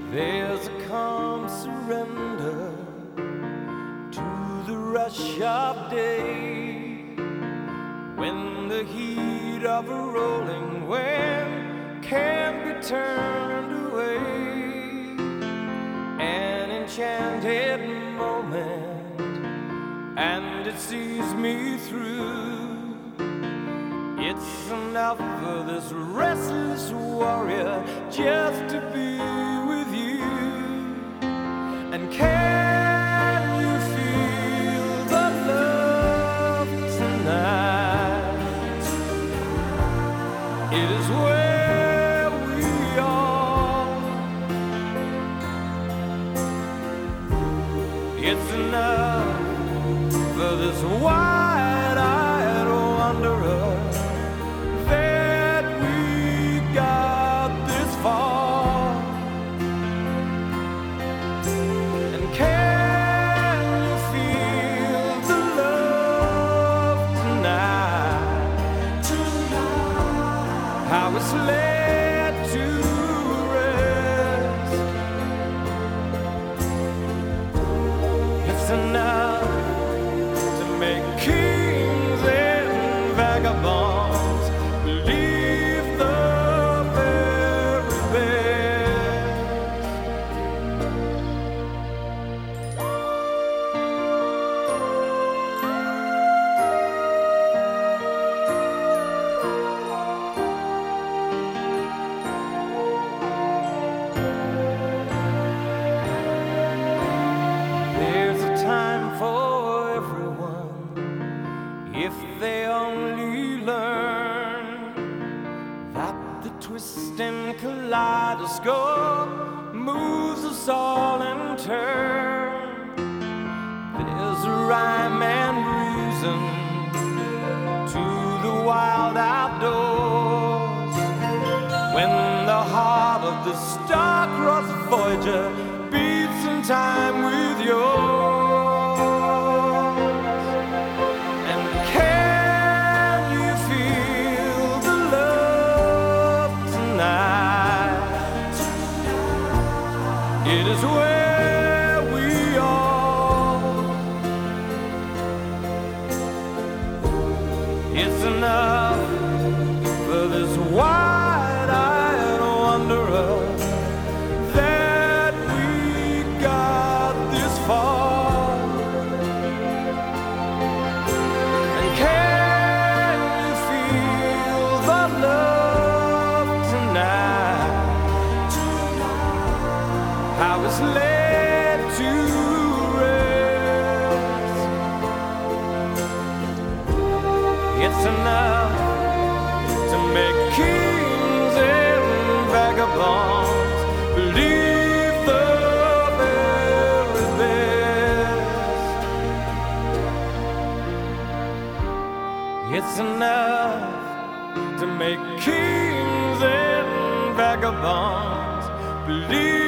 There's a calm surrender to the rush of day, when the heat of a rolling wave can't be turned away. An enchanted moment, and it sees me through. It's enough for this restless warrior just to be with you. And can you feel the love tonight? It is where we are. It's enough for this wide-eyed wanderer that we got this far. And can you feel the love tonight? How it's laid to rest. It's enough to make kings and vagabonds believe the very best. There's a time for everyone, if they only learn that the twisting kaleidoscope moves us all in turn. There's a rhyme and reason to the wild outdoors, when the heart of the star-crossed Voyager beats in time with yours. And can you feel the love tonight? It is where we are. It's enough for this wide-eyed wanderer that we got this far. And can you feel the love tonight? How it's laid to rest. It's enough to make kings and vagabonds believe the very best. It's enough to make kings and vagabonds believe